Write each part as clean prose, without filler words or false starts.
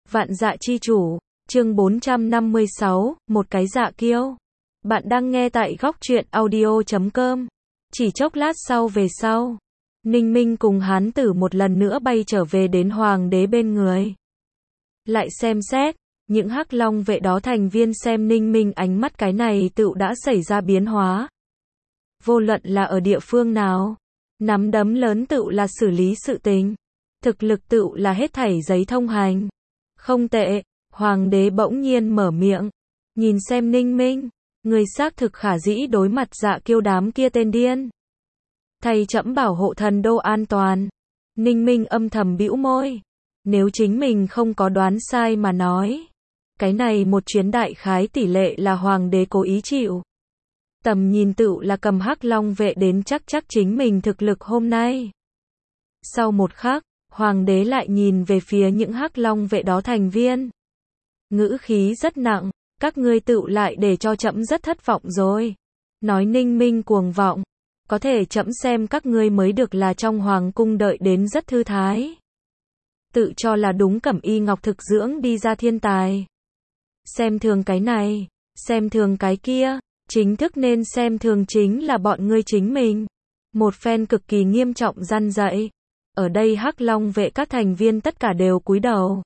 Vạn dạ chi chủ, chương 456, một cái dạ kiêu. Bạn đang nghe tại góc truyện audio.com. Chỉ chốc lát sau về sau, Ninh Minh cùng hán tử một lần nữa bay trở về đến hoàng đế bên người. Lại xem xét, những hắc long vệ đó thành viên xem Ninh Minh ánh mắt cái này tựu đã xảy ra biến hóa. Vô luận là ở địa phương nào, nắm đấm lớn tựu là xử lý sự tình, thực lực tựu là hết thảy giấy thông hành. Không tệ, hoàng đế bỗng nhiên mở miệng, nhìn xem Ninh Minh, người xác thực khả dĩ đối mặt dạ kiêu đám kia tên điên. Thầy trẫm bảo hộ thần đô an toàn. Ninh Minh âm thầm bĩu môi, nếu chính mình không có đoán sai mà nói, cái này một chuyến đại khái tỷ lệ là hoàng đế cố ý chịu. Tầm nhìn tựu là cầm hắc long vệ đến chắc chính mình thực lực hôm nay. Sau một khắc, hoàng đế lại nhìn về phía những hắc long vệ đó thành viên. Ngữ khí rất nặng, các ngươi tựu lại để cho trẫm rất thất vọng rồi. Nói Ninh Minh cuồng vọng, có thể trẫm xem các ngươi mới được là trong hoàng cung đợi đến rất thư thái. Tự cho là đúng cẩm y ngọc thực dưỡng đi ra thiên tài. Xem thường cái này, xem thường cái kia, chính thức nên xem thường chính là bọn ngươi chính mình. Một phen cực kỳ nghiêm trọng răn dạy. Ở đây hắc long vệ các thành viên tất cả đều cúi đầu.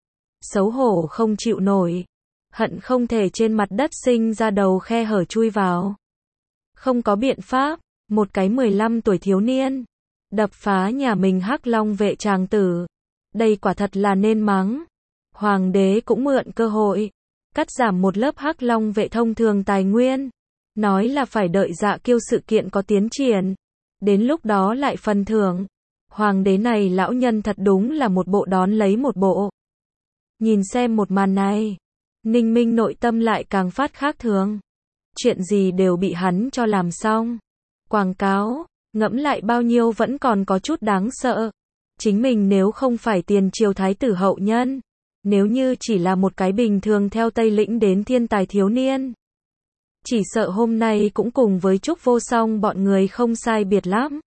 Xấu hổ không chịu nổi. Hận không thể trên mặt đất sinh ra đầu khe hở chui vào. Không có biện pháp, một cái 15 tuổi thiếu niên đập phá nhà mình hắc long vệ tràng tử. Đây quả thật là nên mắng. Hoàng đế cũng mượn cơ hội cắt giảm một lớp hắc long vệ thông thường tài nguyên. Nói là phải đợi dạ kiêu sự kiện có tiến triển. Đến lúc đó lại phần thưởng. Hoàng đế này lão nhân thật đúng là một bộ đón lấy một bộ. Nhìn xem một màn này, Ninh Minh nội tâm lại càng phát khác thường. Chuyện gì đều bị hắn cho làm xong. Quảng cáo, ngẫm lại bao nhiêu vẫn còn có chút đáng sợ. Chính mình nếu không phải tiền triều thái tử hậu nhân, nếu như chỉ là một cái bình thường theo Tây Lĩnh đến thiên tài thiếu niên, chỉ sợ hôm nay cũng cùng với Trúc Vô Song bọn người không sai biệt lắm.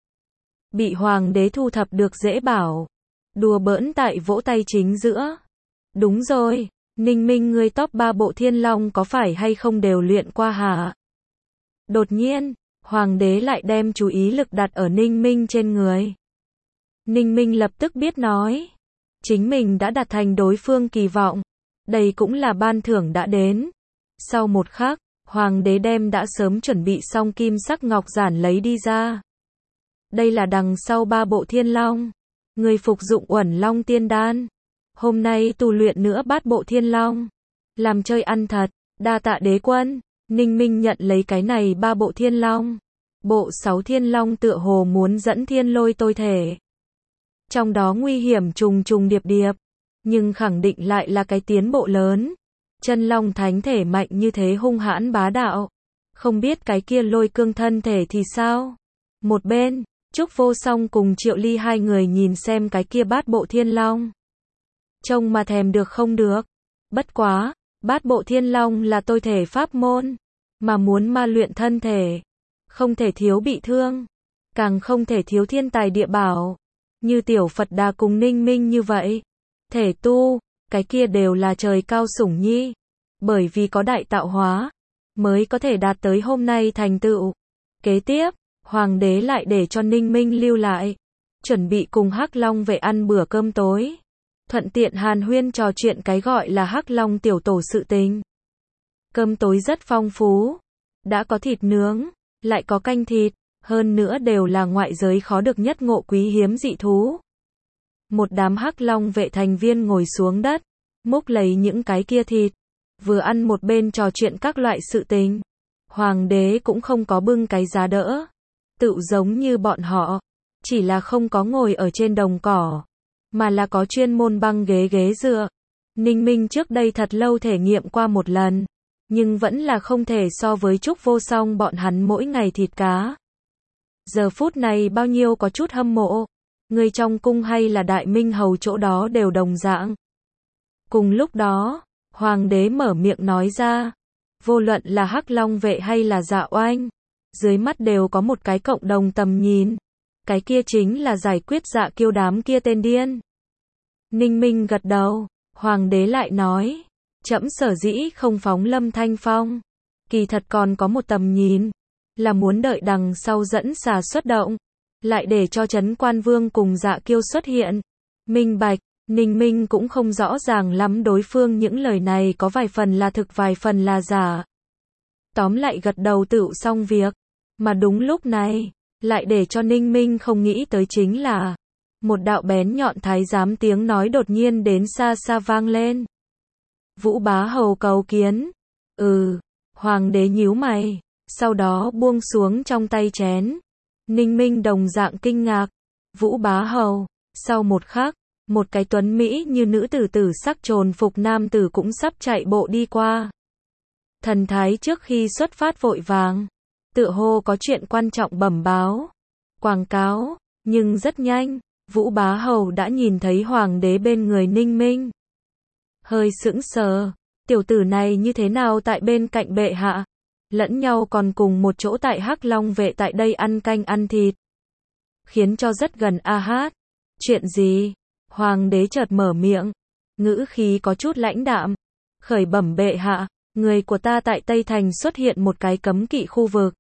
Bị hoàng đế thu thập được dễ bảo. Đùa bỡn tại vỗ tay chính giữa. Đúng rồi, Ninh Minh ngươi top 3 bộ thiên long có phải hay không đều luyện qua hả? Đột nhiên, hoàng đế lại đem chú ý lực đặt ở Ninh Minh trên người. Ninh Minh lập tức biết nói. Chính mình đã đạt thành đối phương kỳ vọng. Đây cũng là ban thưởng đã đến. Sau một khắc, hoàng đế đem đã sớm chuẩn bị xong kim sắc ngọc giản lấy đi ra. Đây là đằng sau 3 bộ thiên long. Người phục dụng Uẩn Long tiên đan. Hôm nay tu luyện nữa 8 bộ thiên long. Làm chơi ăn thật, đa tạ đế quân. Ninh Minh nhận lấy cái này 3 bộ thiên long. Bộ 6 thiên long tựa hồ muốn dẫn thiên lôi tôi thể. Trong đó nguy hiểm trùng trùng điệp điệp. Nhưng khẳng định lại là cái tiến bộ lớn. Chân long thánh thể mạnh như thế hung hãn bá đạo. Không biết cái kia lôi cương thân thể thì sao? Một bên, Trúc Vô Song cùng Triệu Ly hai người nhìn xem cái kia 8 bộ thiên long. Trông mà thèm được không được. Bất quá, 8 bộ thiên long là tôi thể pháp môn. Mà muốn ma luyện thân thể. Không thể thiếu bị thương. Càng không thể thiếu thiên tài địa bảo. Như tiểu Phật Đà cùng Ninh Minh như vậy. Thể tu, cái kia đều là trời cao sủng nhi. Bởi vì có đại tạo hóa, mới có thể đạt tới hôm nay thành tựu. Kế tiếp, hoàng đế lại để cho Ninh Minh lưu lại. Chuẩn bị cùng hắc long vệ ăn bữa cơm tối. Thuận tiện hàn huyên trò chuyện cái gọi là hắc long tiểu tổ sự tình. Cơm tối rất phong phú. Đã có thịt nướng, lại có canh thịt. Hơn nữa đều là ngoại giới khó được nhất ngộ quý hiếm dị thú. Một đám hắc long vệ thành viên ngồi xuống đất, múc lấy những cái kia thịt, vừa ăn một bên trò chuyện các loại sự tình. Hoàng đế cũng không có bưng cái giá đỡ, tự giống như bọn họ, chỉ là không có ngồi ở trên đồng cỏ, mà là có chuyên môn băng ghế dựa. Ninh Minh trước đây thật lâu thể nghiệm qua một lần, nhưng vẫn là không thể so với Trúc Vô Song bọn hắn mỗi ngày thịt cá. Giờ phút này bao nhiêu có chút hâm mộ. Người trong cung hay là đại minh hầu chỗ đó đều đồng dạng. Cùng lúc đó, hoàng đế mở miệng nói ra. Vô luận là hắc long vệ hay là dạ oanh. Dưới mắt đều có một cái cộng đồng tầm nhìn. Cái kia chính là giải quyết dạ kiêu đám kia tên điên. Ninh Minh gật đầu. Hoàng đế lại nói, trẫm sở dĩ không phóng Lâm Thanh Phong, kỳ thật còn có một tầm nhìn, là muốn đợi đằng sau dẫn xà xuất động, lại để cho Trấn Quan Vương cùng Dạ Kiêu xuất hiện. Minh bạch, Ninh Minh cũng không rõ ràng lắm đối phương những lời này có vài phần là thực vài phần là giả. Tóm lại gật đầu tựu xong việc, mà đúng lúc này, lại để cho Ninh Minh không nghĩ tới chính là, một đạo bén nhọn thái giám tiếng nói đột nhiên đến xa xa vang lên. Vũ Bá Hầu cầu kiến. Hoàng đế nhíu mày, sau đó buông xuống trong tay chén. Ninh Minh đồng dạng kinh ngạc. Vũ Bá Hầu, sau một khắc, một cái tuấn mỹ như nữ tử tử sắc trồn phục nam tử cũng sắp chạy bộ đi qua. Thần thái trước khi xuất phát vội vàng, tựa hồ có chuyện quan trọng bẩm báo, quảng cáo, nhưng rất nhanh, Vũ Bá Hầu đã nhìn thấy hoàng đế bên người Ninh Minh. Hơi sững sờ, tiểu tử này như thế nào tại bên cạnh bệ hạ, lẫn nhau còn cùng một chỗ tại Hắc Long vệ tại đây ăn canh ăn thịt, khiến cho rất gần a hát. Chuyện gì? Hoàng đế chợt mở miệng, ngữ khí có chút lãnh đạm, khởi bẩm bệ hạ, người của ta tại Tây Thành xuất hiện một cái cấm kỵ khu vực.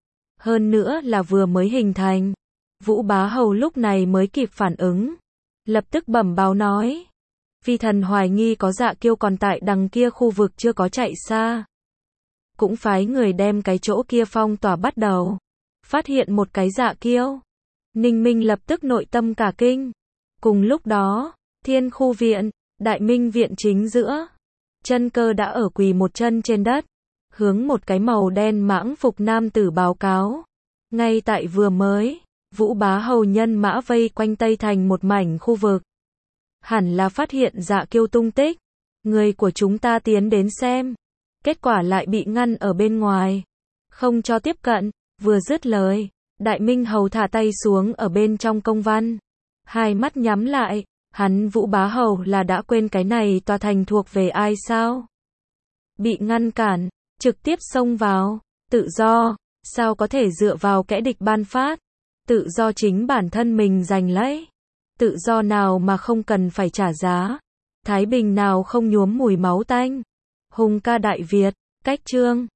Hơn nữa là vừa mới hình thành. Vũ Bá Hầu lúc này mới kịp phản ứng, lập tức bẩm báo nói, phi thần hoài nghi có Dạ Kiêu còn tại đằng kia khu vực chưa có chạy xa. Cũng phái người đem cái chỗ kia phong tỏa bắt đầu. Phát hiện một cái Dạ Kiêu. Ninh Minh lập tức nội tâm cả kinh. Cùng lúc đó, Thiên Khu viện, Đại Minh viện chính giữa, Chân Cơ đã ở quỳ một chân trên đất, hướng một cái màu đen mãng phục nam tử báo cáo. Ngay tại vừa mới, Vũ Bá Hầu nhân mã vây quanh Tây Thành một mảnh khu vực. Hẳn là phát hiện Dạ Kiêu tung tích. Người của chúng ta tiến đến xem. Kết quả lại bị ngăn ở bên ngoài. Không cho tiếp cận. Vừa dứt lời, Đại Minh Hầu thả tay xuống ở bên trong công văn. Hai mắt nhắm lại. Hắn Vũ Bá Hầu là đã quên cái này tòa thành thuộc về ai sao? Bị ngăn cản, trực tiếp xông vào. Tự do, sao có thể dựa vào kẻ địch ban phát? Tự do chính bản thân mình giành lấy. Tự do nào mà không cần phải trả giá. Thái bình nào không nhuốm mùi máu tanh. Hùng ca Đại Việt, cách chương